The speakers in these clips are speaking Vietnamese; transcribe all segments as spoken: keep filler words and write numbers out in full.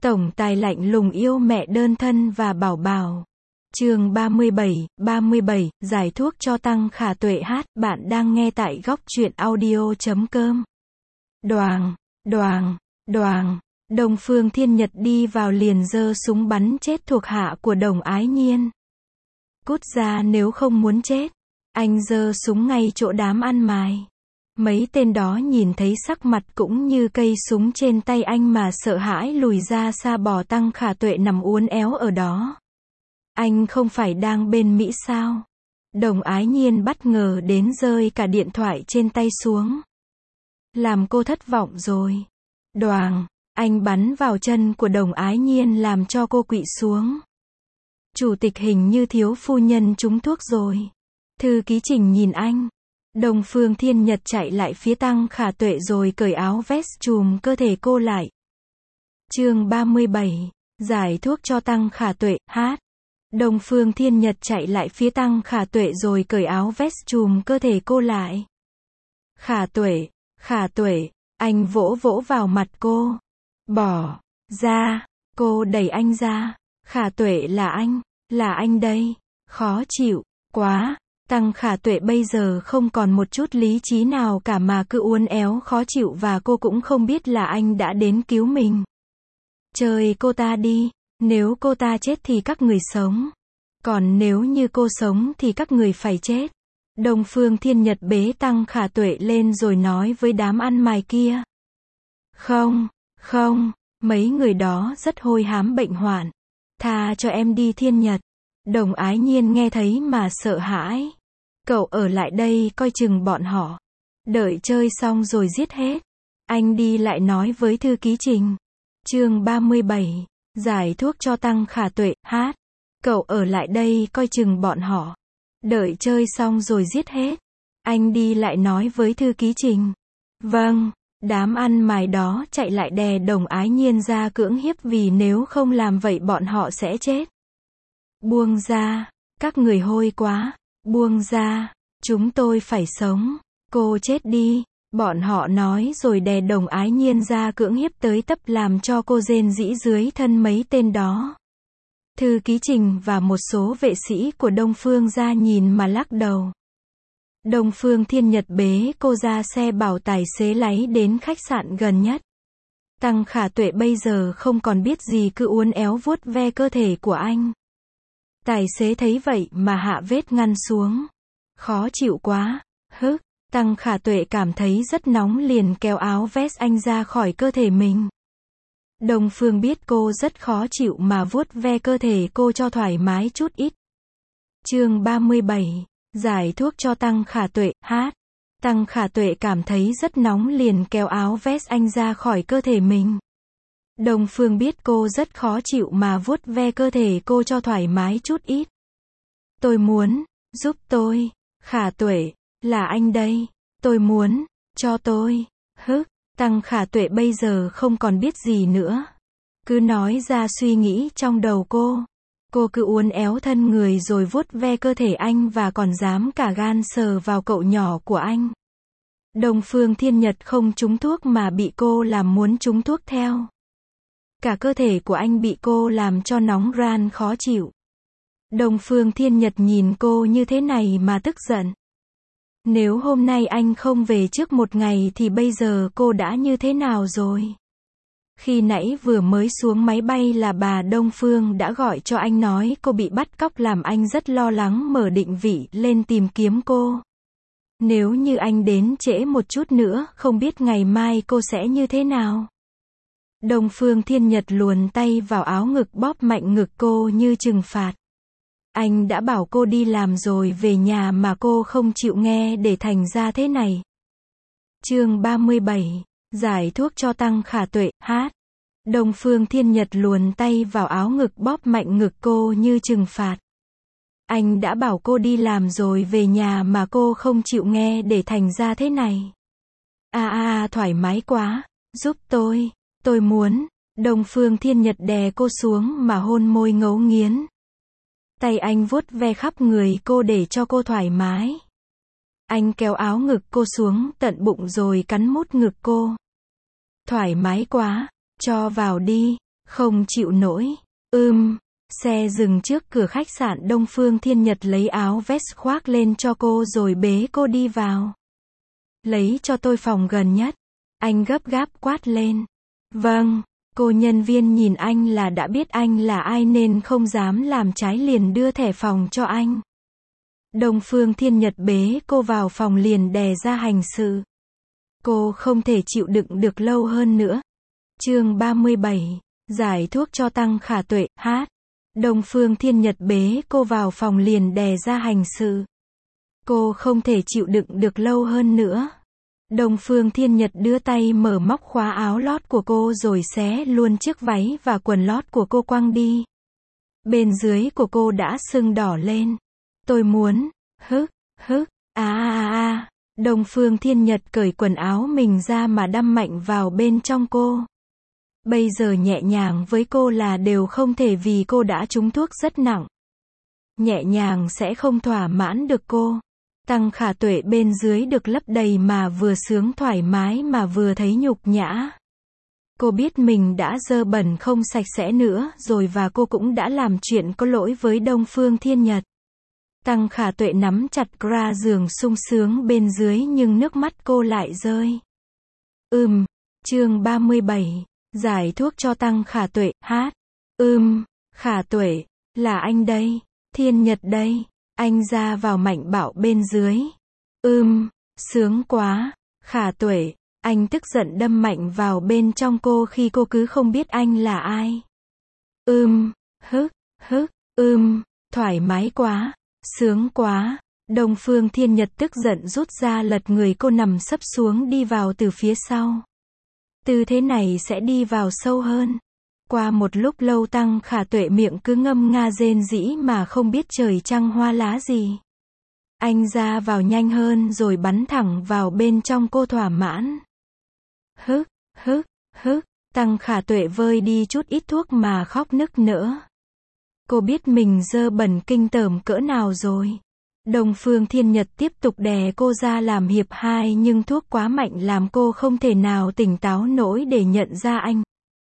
Tổng tài lạnh lùng yêu mẹ đơn thân và bảo bảo. Chương ba mươi bảy, ba mươi bảy, giải thuốc cho Tăng Khả Tuệ hát, bạn đang nghe tại góc truyện audio chấm com. Đoàng, đoàng, đoàng, Đông Phương Thiên Nhật đi vào liền giơ súng bắn chết thuộc hạ của Đồng Ái Nhiên. Cút ra nếu không muốn chết. Anh giơ súng ngay chỗ đám ăn mày. Mấy tên đó nhìn thấy sắc mặt cũng như cây súng trên tay anh mà sợ hãi lùi ra xa bỏ. Tăng Khả Tuệ nằm uốn éo ở đó. Anh không phải đang bên Mỹ sao? Đồng Ái Nhiên bất ngờ đến rơi cả điện thoại trên tay xuống. Làm cô thất vọng rồi. Đoàng, anh bắn vào chân của Đồng Ái Nhiên làm cho cô quỵ xuống. Chủ tịch hình như thiếu phu nhân trúng thuốc rồi. Thư ký Trình nhìn anh. Đông Phương Thiên Nhật chạy lại phía Tăng Khả Tuệ rồi cởi áo vest trùm cơ thể cô lại. Chương ba mươi bảy, giải thuốc cho Tăng Khả Tuệ, hát. Đông Phương Thiên Nhật chạy lại phía Tăng Khả Tuệ rồi cởi áo vest trùm cơ thể cô lại. Khả Tuệ, Khả Tuệ, anh vỗ vỗ vào mặt cô. Bỏ ra, cô đẩy anh ra. Khả Tuệ là anh, là anh đây. Khó chịu, quá. Tăng Khả Tuệ bây giờ không còn một chút lý trí nào cả mà cứ uốn éo khó chịu và cô cũng không biết là anh đã đến cứu mình. Chơi cô ta đi, nếu cô ta chết thì các người sống. Còn nếu như cô sống thì các người phải chết. Đông Phương Thiên Nhật bế Tăng Khả Tuệ lên rồi nói với đám ăn mày kia. Không, không, mấy người đó rất hôi hám bệnh hoạn. Tha cho em đi Thiên Nhật. Đồng Ái Nhiên nghe thấy mà sợ hãi. Cậu ở lại đây coi chừng bọn họ. Đợi chơi xong rồi giết hết. Anh đi lại nói với thư ký Trình. Chương ba mươi bảy, giải thuốc cho Tăng Khả Tuệ, hát. Cậu ở lại đây coi chừng bọn họ. Đợi chơi xong rồi giết hết. Anh đi lại nói với thư ký Trình. Vâng, đám ăn mày đó chạy lại đè Đồng Ái Nhiên ra cưỡng hiếp vì nếu không làm vậy bọn họ sẽ chết. Buông ra, các người hôi quá, buông ra, chúng tôi phải sống, cô chết đi, bọn họ nói rồi đè Đồng Ái Nhiên ra cưỡng hiếp tới tấp làm cho cô rên rỉ dưới thân mấy tên đó. Thư ký Trình và một số vệ sĩ của Đông Phương ra nhìn mà lắc đầu. Đông Phương Thiên Nhật bế cô ra xe bảo tài xế lái đến khách sạn gần nhất. Tăng Khả Tuệ bây giờ không còn biết gì cứ uốn éo vuốt ve cơ thể của anh. Tài xế thấy vậy mà hạ vết ngăn xuống. Khó chịu quá, hứ, Tăng Khả Tuệ cảm thấy rất nóng liền kéo áo vest anh ra khỏi cơ thể mình. Đông Phương biết cô rất khó chịu mà vuốt ve cơ thể cô cho thoải mái chút ít. Chương ba mươi bảy, giải thuốc cho Tăng Khả Tuệ, hát. Tăng Khả Tuệ cảm thấy rất nóng liền kéo áo vest anh ra khỏi cơ thể mình. Đông Phương biết cô rất khó chịu mà vuốt ve cơ thể cô cho thoải mái chút ít. Tôi muốn, giúp tôi, Khả Tuệ, là anh đây, tôi muốn, cho tôi, hứ, Tăng Khả Tuệ bây giờ không còn biết gì nữa. Cứ nói ra suy nghĩ trong đầu cô. Cô cứ uốn éo thân người rồi vuốt ve cơ thể anh và còn dám cả gan sờ vào cậu nhỏ của anh. Đông Phương Thiên Nhật không trúng thuốc mà bị cô làm muốn trúng thuốc theo. Cả cơ thể của anh bị cô làm cho nóng ran khó chịu. Đông Phương Thiên Nhật nhìn cô như thế này mà tức giận. Nếu hôm nay anh không về trước một ngày thì bây giờ cô đã như thế nào rồi? Khi nãy vừa mới xuống máy bay là bà Đông Phương đã gọi cho anh nói cô bị bắt cóc làm anh rất lo lắng mở định vị lên tìm kiếm cô. Nếu như anh đến trễ một chút nữa không biết ngày mai cô sẽ như thế nào? Đông Phương Thiên Nhật luồn tay vào áo ngực bóp mạnh ngực cô như trừng phạt. Anh đã bảo cô đi làm rồi về nhà mà cô không chịu nghe để thành ra thế này. Chương ba mươi bảy, giải thuốc cho Tăng Khả Tuệ, hát. Đông Phương Thiên Nhật luồn tay vào áo ngực bóp mạnh ngực cô như trừng phạt. Anh đã bảo cô đi làm rồi về nhà mà cô không chịu nghe để thành ra thế này. À à à thoải mái quá, giúp tôi. Tôi muốn, Đông Phương Thiên Nhật đè cô xuống mà hôn môi ngấu nghiến. Tay anh vuốt ve khắp người cô để cho cô thoải mái. Anh kéo áo ngực cô xuống tận bụng rồi cắn mút ngực cô. Thoải mái quá, cho vào đi, Không chịu nổi. Ưm. Xe dừng trước cửa khách sạn Đông Phương Thiên Nhật lấy áo vest khoác lên cho cô rồi bế cô đi vào. Lấy cho tôi phòng gần nhất. Anh gấp gáp quát lên. Vâng. Cô nhân viên nhìn anh là đã biết anh là ai nên không dám làm trái liền đưa thẻ phòng cho anh. Đông Phương Thiên Nhật bế cô vào phòng liền đè ra hành sự. Cô không thể chịu đựng được lâu hơn nữa. Chương ba mươi bảy. Giải thuốc cho Tăng Khả Tuệ, hát. Đông Phương Thiên Nhật bế cô vào phòng liền đè ra hành sự. Cô không thể chịu đựng được lâu hơn nữa. Đông Phương Thiên Nhật đưa tay mở móc khóa áo lót của cô rồi xé luôn chiếc váy và quần lót của cô quăng đi. Bên dưới của cô đã sưng đỏ lên. Tôi muốn, hức, hức, à à à. Đông Phương Thiên Nhật cởi quần áo mình ra mà đâm mạnh vào bên trong cô. Bây giờ nhẹ nhàng với cô là đều không thể vì cô đã trúng thuốc rất nặng. Nhẹ nhàng sẽ không thỏa mãn được cô. Tăng Khả Tuệ bên dưới được lấp đầy mà vừa sướng thoải mái mà vừa thấy nhục nhã. Cô biết mình đã dơ bẩn không sạch sẽ nữa rồi và cô cũng đã làm chuyện có lỗi với Đông Phương Thiên Nhật. Tăng Khả Tuệ nắm chặt gra giường sung sướng bên dưới nhưng nước mắt cô lại rơi. Ừm. Chương ba mươi bảy. Giải thuốc cho Tăng Khả Tuệ, hát. Ừm. Khả Tuệ. Là anh đây. Thiên Nhật đây. Anh ra vào mạnh bạo bên dưới. Ừm. Sướng quá. Khả Tuệ. Anh tức giận đâm mạnh vào bên trong cô khi cô cứ không biết anh là ai. Ừm. Hức. Hức. Ừm. Thoải mái quá. Sướng quá. Đông Phương Thiên Nhật tức giận rút ra lật người cô nằm sấp xuống đi vào từ phía sau. Tư thế này sẽ đi vào sâu hơn. Qua một lúc lâu Tăng Khả Tuệ miệng cứ ngâm nga rên rĩ mà không biết trời trăng hoa lá gì. Anh ra vào nhanh hơn rồi bắn thẳng vào bên trong cô thỏa mãn. Hức, hức, hức. Tăng Khả Tuệ vơi đi chút ít thuốc mà khóc nức nở. Cô biết mình dơ bẩn kinh tởm cỡ nào rồi. Đông Phương Thiên Nhật tiếp tục đè cô ra làm hiệp hai nhưng thuốc quá mạnh làm cô không thể nào tỉnh táo nổi để nhận ra anh.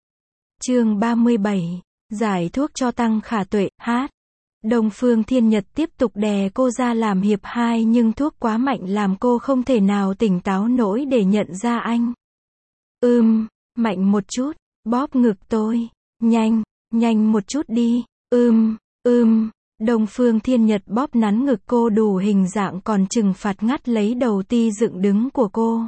Chương ba mươi bảy. Giải thuốc cho Tăng Khả Tuệ, hát. Đông Phương Thiên Nhật tiếp tục đè cô ra làm hiệp hai nhưng thuốc quá mạnh làm cô không thể nào tỉnh táo nổi để nhận ra anh. Ừm, mạnh một chút, bóp ngực tôi. Nhanh, nhanh một chút đi. Ừm, ừm. Đông Phương Thiên Nhật bóp nắn ngực cô đủ hình dạng còn trừng phạt ngắt lấy đầu ti dựng đứng của cô.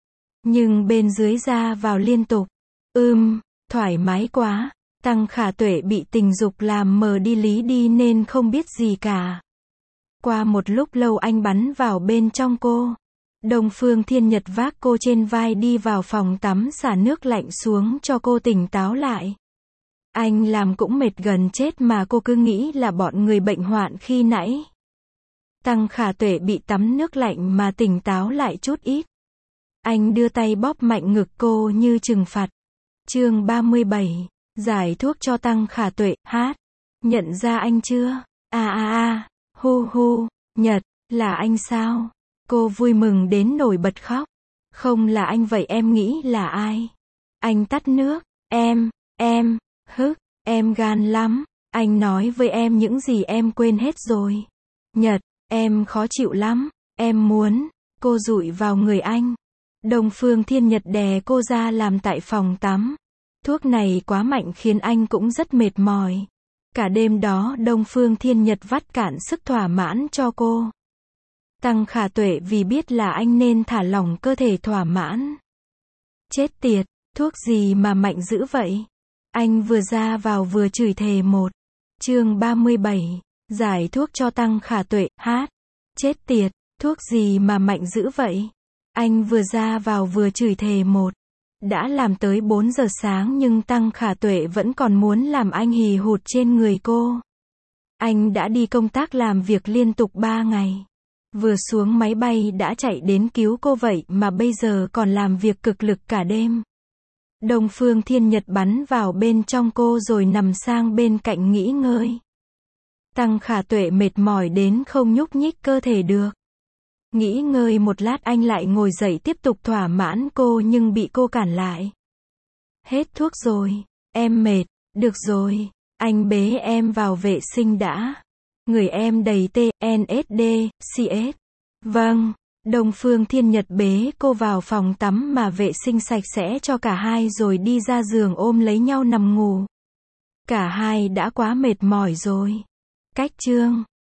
Nhưng bên dưới ra vào liên tục. Ừm, thoải mái quá. Tăng Khả Tuệ bị tình dục làm mờ đi lý đi nên không biết gì cả. Qua một lúc lâu anh bắn vào bên trong cô. Đông Phương Thiên Nhật vác cô trên vai đi vào phòng tắm xả nước lạnh xuống cho cô tỉnh táo lại. Anh làm cũng mệt gần chết mà cô cứ nghĩ là bọn người bệnh hoạn khi nãy. Tăng Khả Tuệ bị tắm nước lạnh mà tỉnh táo lại chút ít. Anh đưa tay bóp mạnh ngực cô như trừng phạt. Chương ba mươi bảy. Giải thuốc cho Tăng Khả Tuệ, hát. Nhận ra anh chưa? À à à, hu hu, Nhật, là anh sao? Cô vui mừng đến nổi bật khóc. Không là anh vậy em nghĩ là ai? Anh tắt nước, em, em, hức, em gan lắm. Anh nói với em những gì em quên hết rồi. Nhật, em khó chịu lắm, em muốn. Cô dụi vào người anh. Đông Phương Thiên Nhật đè cô ra làm tại phòng tắm. Thuốc này quá mạnh khiến anh cũng rất mệt mỏi. Cả đêm đó Đông Phương Thiên Nhật vắt cạn sức thỏa mãn cho cô. Tăng Khả Tuệ vì biết là anh nên thả lỏng cơ thể thỏa mãn. Chết tiệt, thuốc gì mà mạnh dữ vậy? Anh vừa ra vào vừa chửi thề một. Chương ba mươi bảy. Giải thuốc cho Tăng Khả Tuệ, hát. Chết tiệt, thuốc gì mà mạnh dữ vậy? Anh vừa ra vào vừa chửi thề một. Đã làm tới bốn giờ sáng nhưng Tăng Khả Tuệ vẫn còn muốn làm anh hì hụt trên người cô. Anh đã đi công tác làm việc liên tục ba ngày. Vừa xuống máy bay đã chạy đến cứu cô vậy mà bây giờ còn làm việc cực lực cả đêm. Đông Phương Thiên Nhật bắn vào bên trong cô rồi nằm sang bên cạnh nghỉ ngơi. Tăng Khả Tuệ mệt mỏi đến không nhúc nhích cơ thể được. Nghỉ ngơi một lát anh lại ngồi dậy tiếp tục thỏa mãn cô nhưng bị cô cản lại. Hết thuốc rồi, em mệt, Được rồi, anh bế em vào vệ sinh đã. Người em đầy tê, en ét đê, xê ét. Vâng. Đông Phương Thiên Nhật bế cô vào phòng tắm mà vệ sinh sạch sẽ cho cả hai rồi đi ra giường ôm lấy nhau nằm ngủ. Cả hai đã quá mệt mỏi rồi. Cách chương